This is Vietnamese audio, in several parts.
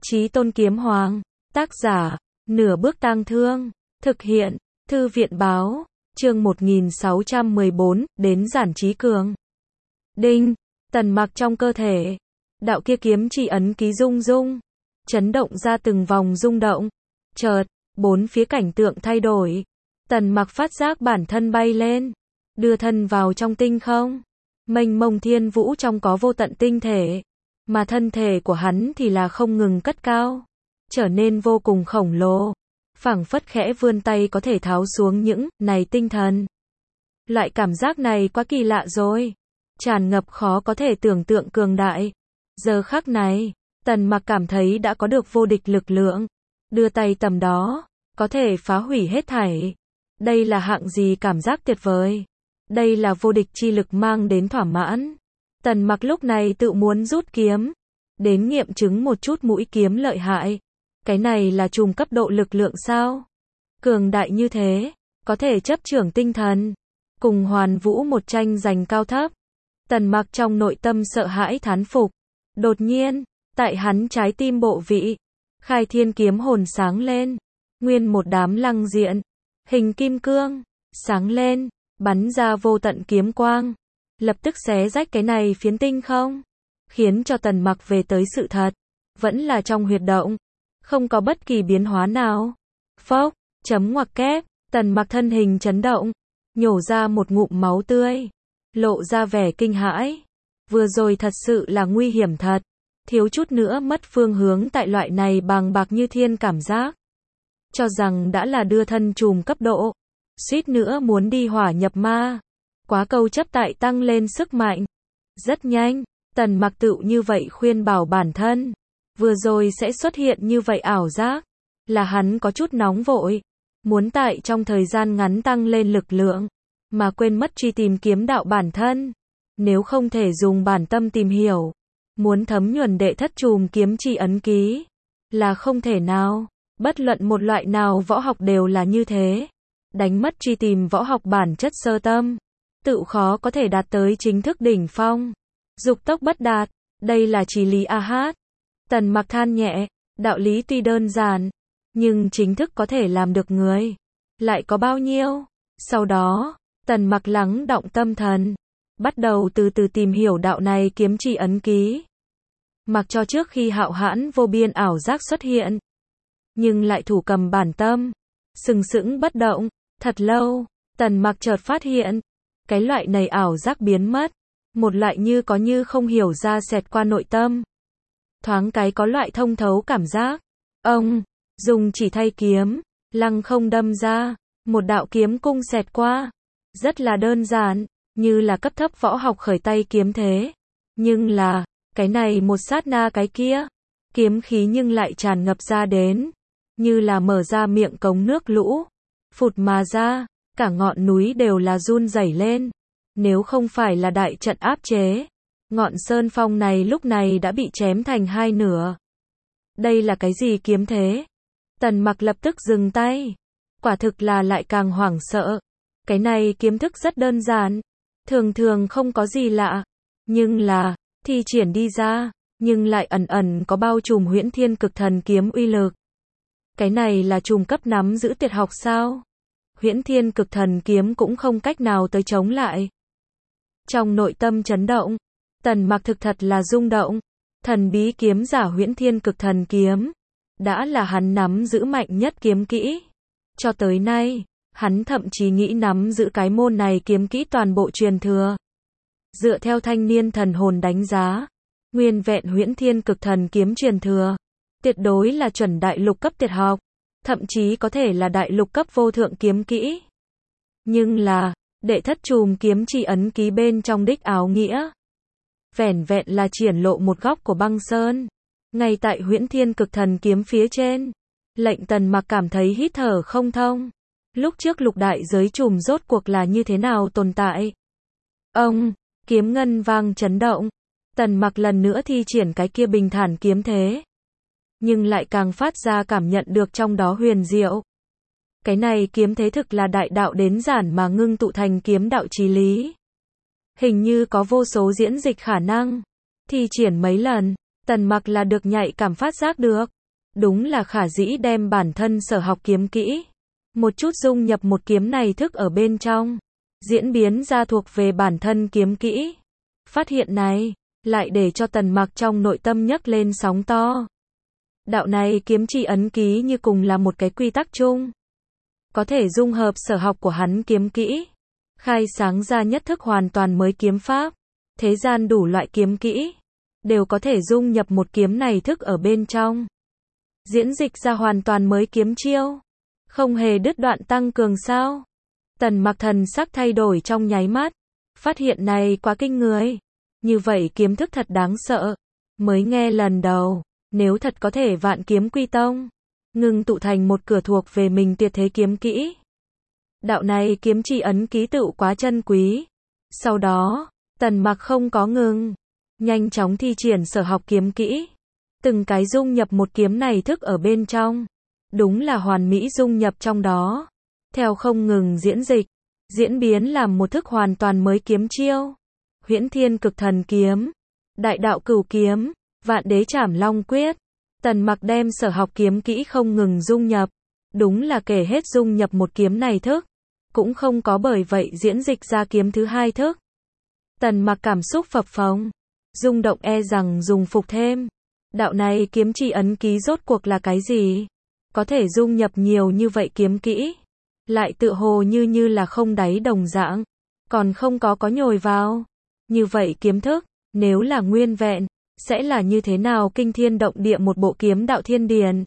Chí Tôn Kiếm Hoàng, tác giả, Nửa Bước Tang Thương, thực hiện, Thư viện báo, chương 1614, đến Giản Trí Cường. Đinh, Tần Mặc trong cơ thể, đạo kia kiếm chỉ ấn ký rung rung, chấn động ra từng vòng rung động, chợt, bốn phía cảnh tượng thay đổi. Tần Mặc phát giác bản thân bay lên, đưa thân vào trong tinh không, mênh mông thiên vũ trong có vô tận tinh thể, mà thân thể của hắn thì là không ngừng cất cao, trở nên vô cùng khổng lồ, phảng phất khẽ vươn tay có thể tháo xuống những này tinh thần. Loại cảm giác này quá kỳ lạ rồi, tràn ngập khó có thể tưởng tượng cường đại. Giờ khắc này, Tần Mặc cảm thấy đã có được vô địch lực lượng, đưa tay tầm đó, có thể phá hủy hết thảy. Đây là hạng gì cảm giác tuyệt vời? Đây là vô địch chi lực mang đến thỏa mãn. Tần Mặc lúc này tự muốn rút kiếm, đến nghiệm chứng một chút mũi kiếm lợi hại. Cái này là trùm cấp độ lực lượng sao? Cường đại như thế, có thể chấp chưởng tinh thần, cùng Hoàn Vũ một tranh giành cao thấp. Tần Mặc trong nội tâm sợ hãi thán phục. Đột nhiên, tại hắn trái tim bộ vị, Khai Thiên kiếm hồn sáng lên, nguyên một đám lăng diện, hình kim cương, sáng lên, bắn ra vô tận kiếm quang, lập tức xé rách cái này phiến tinh không, khiến cho Tần Mặc về tới sự thật, vẫn là trong huyệt động, không có bất kỳ biến hóa nào. Phốc, chấm ngoặc kép, Tần Mặc thân hình chấn động, nhổ ra một ngụm máu tươi, lộ ra vẻ kinh hãi. Vừa rồi thật sự là nguy hiểm thật, thiếu chút nữa mất phương hướng tại loại này bàng bạc như thiên cảm giác. Cho rằng đã là đưa thân trùm cấp độ, suýt nữa muốn đi hỏa nhập ma. Quá câu chấp tại tăng lên sức mạnh. Rất nhanh, Tần Mặc tự như vậy khuyên bảo bản thân. Vừa rồi sẽ xuất hiện như vậy ảo giác, là hắn có chút nóng vội, muốn tại trong thời gian ngắn tăng lên lực lượng, mà quên mất truy tìm kiếm đạo bản thân. Nếu không thể dùng bản tâm tìm hiểu, muốn thấm nhuần đệ thất trùm kiếm chi ấn ký, là không thể nào. Bất luận một loại nào võ học đều là như thế. Đánh mất truy tìm võ học bản chất sơ tâm, tự khó có thể đạt tới chính thức đỉnh phong. Dục tốc bất đạt, đây là chí lý a hát. Tần Mặc than nhẹ, đạo lý tuy đơn giản, nhưng chính thức có thể làm được người, lại có bao nhiêu? Sau đó, Tần Mặc lắng động tâm thần, bắt đầu từ từ tìm hiểu đạo này kiếm chi ấn ký. Mặc cho trước khi hạo hãn vô biên ảo giác xuất hiện, nhưng lại thủ cầm bản tâm, sừng sững bất động. Thật lâu, Tần Mặc chợt phát hiện, cái loại này ảo giác biến mất, một loại như có như không hiểu ra xẹt qua nội tâm. Thoáng cái có loại thông thấu cảm giác. Ông dùng chỉ thay kiếm, lăng không đâm ra, một đạo kiếm cung xẹt qua, rất là đơn giản, như là cấp thấp võ học khởi tay kiếm thế. Nhưng là, cái này một sát na cái kia, kiếm khí nhưng lại tràn ngập ra đến, như là mở ra miệng cống nước lũ, phụt mà ra, cả ngọn núi đều là run rẩy lên. Nếu không phải là đại trận áp chế, ngọn sơn phong này lúc này đã bị chém thành hai nửa. Đây là cái gì kiếm thế? Tần Mặc lập tức dừng tay. Quả thực là lại càng hoảng sợ. Cái này kiếm thức rất đơn giản, thường thường không có gì lạ, nhưng là thi triển đi ra, nhưng lại ẩn ẩn có bao trùm Huyễn Thiên Cực Thần kiếm uy lực. Cái này là trùm cấp nắm giữ tuyệt học sao? Huyễn Thiên Cực Thần kiếm cũng không cách nào tới chống lại. Trong nội tâm chấn động, Tần Mặc thực thật là rung động. Thần bí kiếm giả Huyễn Thiên Cực Thần kiếm, đã là hắn nắm giữ mạnh nhất kiếm kỹ. Cho tới nay, hắn thậm chí nghĩ nắm giữ cái môn này kiếm kỹ toàn bộ truyền thừa. Dựa theo thanh niên thần hồn đánh giá, nguyên vẹn Huyễn Thiên Cực Thần kiếm truyền thừa, tuyệt đối là chuẩn đại lục cấp tuyệt học, thậm chí có thể là đại lục cấp vô thượng kiếm kỹ. Nhưng là, đệ thất trùm kiếm chi ấn ký bên trong đích áo nghĩa, vẻn vẹn là triển lộ một góc của băng sơn, ngay tại Huyễn Thiên Cực Thần kiếm phía trên, lệnh Tần Mặc cảm thấy hít thở không thông. Lúc trước lục đại giới trùm rốt cuộc là như thế nào tồn tại? Ông, kiếm ngân vang chấn động, Tần Mặc lần nữa thi triển cái kia bình thản kiếm thế, nhưng lại càng phát ra cảm nhận được trong đó huyền diệu. Cái này kiếm thế thực là đại đạo đến giản mà ngưng tụ thành kiếm đạo chí lý. Hình như có vô số diễn dịch khả năng. Thi triển mấy lần, Tần Mặc là được nhạy cảm phát giác được. Đúng là khả dĩ đem bản thân sở học kiếm kỹ, một chút dung nhập một kiếm này thức ở bên trong, diễn biến ra thuộc về bản thân kiếm kỹ. Phát hiện này, lại để cho Tần Mặc trong nội tâm nhấc lên sóng to. Đạo này kiếm chi ấn ký như cùng là một cái quy tắc chung. Có thể dung hợp sở học của hắn kiếm kỹ, khai sáng ra nhất thức hoàn toàn mới kiếm pháp. Thế gian đủ loại kiếm kỹ, đều có thể dung nhập một kiếm này thức ở bên trong. Diễn dịch ra hoàn toàn mới kiếm chiêu. Không hề đứt đoạn tăng cường sao? Tần Mặc thần sắc thay đổi trong nháy mắt. Phát hiện này quá kinh người. Như vậy kiếm thức thật đáng sợ. Mới nghe lần đầu, nếu thật có thể vạn kiếm quy tông, ngưng tụ thành một cửa thuộc về mình tuyệt thế kiếm kỹ. Đạo này kiếm chi ấn ký tựu quá chân quý. Sau đó, Tần Mặc không có ngừng, nhanh chóng thi triển sở học kiếm kỹ. Từng cái dung nhập một kiếm này thức ở bên trong. Đúng là hoàn mỹ dung nhập trong đó. Theo không ngừng diễn dịch, diễn biến làm một thức hoàn toàn mới kiếm chiêu. Huyễn Thiên Cực Thần Kiếm, Đại Đạo Cửu Kiếm, Vạn Đế Trảm Long Quyết. Tần Mặc đem sở học kiếm kỹ không ngừng dung nhập. Đúng là kể hết dung nhập một kiếm này thức, cũng không có bởi vậy diễn dịch ra kiếm thứ hai thức. Tần Mặc cảm xúc phập phồng, rung động e rằng dùng phục thêm. Đạo này kiếm chi ấn ký rốt cuộc là cái gì? Có thể dung nhập nhiều như vậy kiếm kỹ, lại tựa hồ như là không đáy đồng dạng, còn không có nhồi vào. Như vậy kiếm thức, nếu là nguyên vẹn, sẽ là như thế nào kinh thiên động địa một bộ kiếm đạo thiên điển.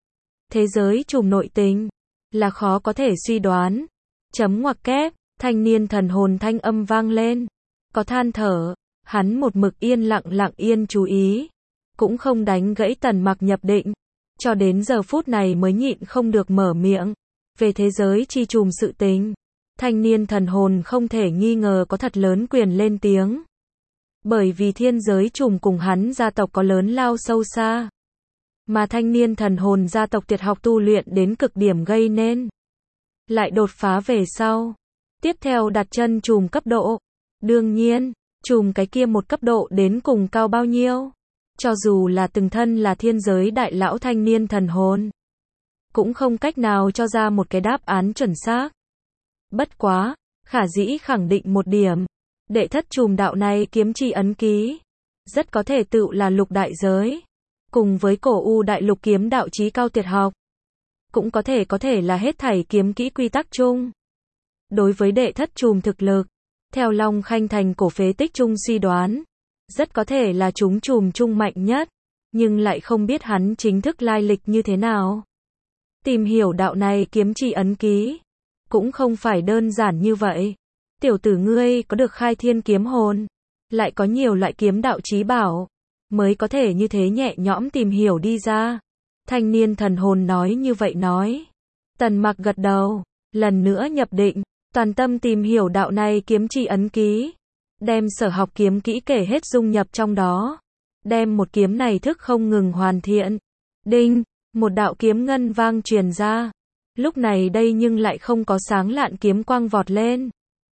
Thế giới trùm nội tình, là khó có thể suy đoán. Chấm ngoặc kép, thanh niên thần hồn thanh âm vang lên. Có than thở, hắn một mực yên lặng chú ý, cũng không đánh gãy Tần Mặc nhập định. Cho đến giờ phút này mới nhịn không được mở miệng. Về thế giới chi trùm sự tình, thanh niên thần hồn không thể nghi ngờ có thật lớn quyền lên tiếng. Bởi vì thiên giới trùm cùng hắn gia tộc có lớn lao sâu xa. Mà thanh niên thần hồn gia tộc tuyệt học tu luyện đến cực điểm gây nên. Lại đột phá về sau. Tiếp theo đặt chân trùm cấp độ. Đương nhiên, trùm cái kia một cấp độ đến cùng cao bao nhiêu. Cho dù là từng thân là thiên giới đại lão thanh niên thần hồn, cũng không cách nào cho ra một cái đáp án chuẩn xác. Bất quá, khả dĩ khẳng định một điểm. Đệ thất trùm đạo này kiếm chi ấn ký, rất có thể tựu là lục đại giới. Cùng với cổ u đại lục kiếm đạo chí cao tuyệt học. Cũng có thể là hết thảy kiếm kỹ quy tắc chung. Đối với đệ thất trùm thực lực, theo Long Khanh Thành cổ phế tích chung suy đoán, rất có thể là chúng trùm chung mạnh nhất, nhưng lại không biết hắn chính thức lai lịch như thế nào. Tìm hiểu đạo này kiếm chi ấn ký, cũng không phải đơn giản như vậy. Tiểu tử ngươi có được khai thiên kiếm hồn, lại có nhiều loại kiếm đạo chí bảo, mới có thể như thế nhẹ nhõm tìm hiểu đi ra. Thanh niên thần hồn nói như vậy nói. Tần Mặc gật đầu, lần nữa nhập định, toàn tâm tìm hiểu đạo này kiếm chi ấn ký. Đem sở học kiếm kỹ kể hết dung nhập trong đó. Đem một kiếm này thức không ngừng hoàn thiện. Đinh, một đạo kiếm ngân vang truyền ra. Lúc này đây nhưng lại không có sáng lạn kiếm quang vọt lên,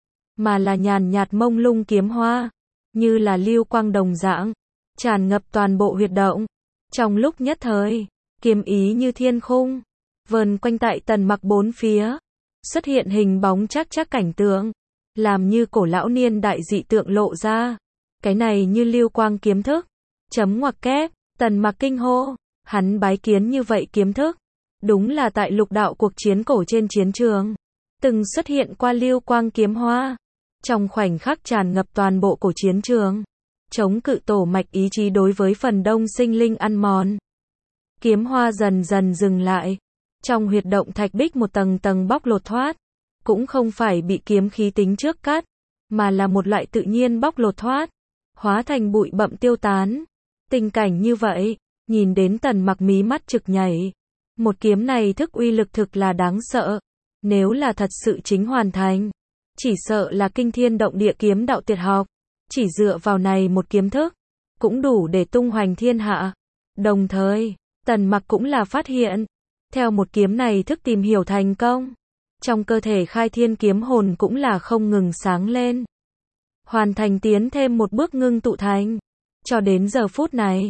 mà là nhàn nhạt mông lung kiếm hoa, như là lưu quang đồng dạng, tràn ngập toàn bộ huyệt động. Trong lúc nhất thời, kiếm ý như thiên khung, vờn quanh tại Tần Mặc bốn phía, xuất hiện hình bóng chắc cảnh tượng, làm như cổ lão niên đại dị tượng lộ ra. Cái này như lưu quang kiếm thức. Chấm ngoặc kép, Tần Mặc kinh hô, hắn bái kiến như vậy kiếm thức. Đúng là tại lục đạo cuộc chiến cổ trên chiến trường, từng xuất hiện qua lưu quang kiếm hoa. Trong khoảnh khắc tràn ngập toàn bộ cổ chiến trường, chống cự tổ mạch ý chí đối với phần đông sinh linh ăn mòn. Kiếm hoa dần dần dừng lại. Trong huyệt động thạch bích một tầng tầng bóc lột thoát. Cũng không phải bị kiếm khí tính trước cắt, mà là một loại tự nhiên bóc lột thoát, hóa thành bụi bặm tiêu tán. Tình cảnh như vậy, nhìn đến Tần Mặc mí mắt trực nhảy. Một kiếm này thức uy lực thực là đáng sợ. Nếu là thật sự chính hoàn thành, chỉ sợ là kinh thiên động địa kiếm đạo tuyệt học. Chỉ dựa vào này một kiếm thức, cũng đủ để tung hoành thiên hạ. Đồng thời, Tần Mặc cũng là phát hiện, theo một kiếm này thức tìm hiểu thành công, trong cơ thể khai thiên kiếm hồn cũng là không ngừng sáng lên. Hoàn thành tiến thêm một bước ngưng tụ thành. Cho đến giờ phút này,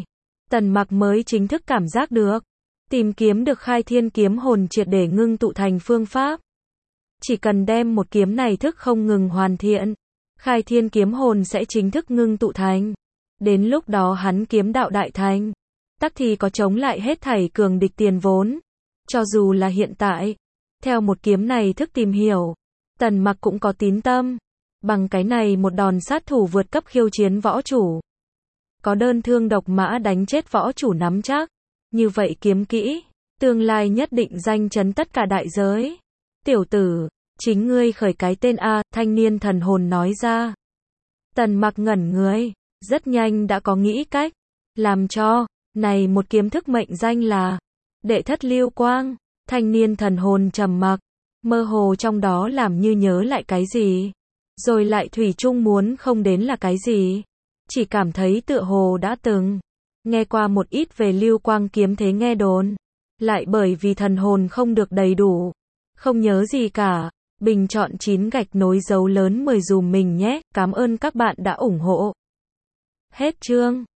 Tần Mặc mới chính thức cảm giác được, tìm kiếm được khai thiên kiếm hồn triệt để ngưng tụ thành phương pháp. Chỉ cần đem một kiếm này thức không ngừng hoàn thiện, khai thiên kiếm hồn sẽ chính thức ngưng tụ thành. Đến lúc đó hắn kiếm đạo đại thành, tắc thì có chống lại hết thảy cường địch tiền vốn. Cho dù là hiện tại, theo một kiếm này thức tìm hiểu, Tần Mặc cũng có tín tâm. Bằng cái này một đòn sát thủ vượt cấp khiêu chiến võ chủ, có đơn thương độc mã đánh chết võ chủ nắm chắc. Như vậy kiếm kỹ, tương lai nhất định danh chấn tất cả đại giới. Tiểu tử, chính ngươi khởi cái tên A, thanh niên thần hồn nói ra. Tần Mặc ngẩn người, rất nhanh đã có nghĩ cách, làm cho, này một kiếm thức mệnh danh là Đệ Thất Lưu Quang. Thanh niên thần hồn trầm mặc, mơ hồ trong đó làm như nhớ lại cái gì, rồi lại thủy chung muốn không đến là cái gì. Chỉ cảm thấy tựa hồ đã từng nghe qua một ít về Lưu Quang kiếm thế nghe đồn, lại bởi vì thần hồn không được đầy đủ, không nhớ gì cả. Bình chọn 9 gạch nối dấu lớn 10 dùm mình nhé. Cảm ơn các bạn đã ủng hộ. Hết chương.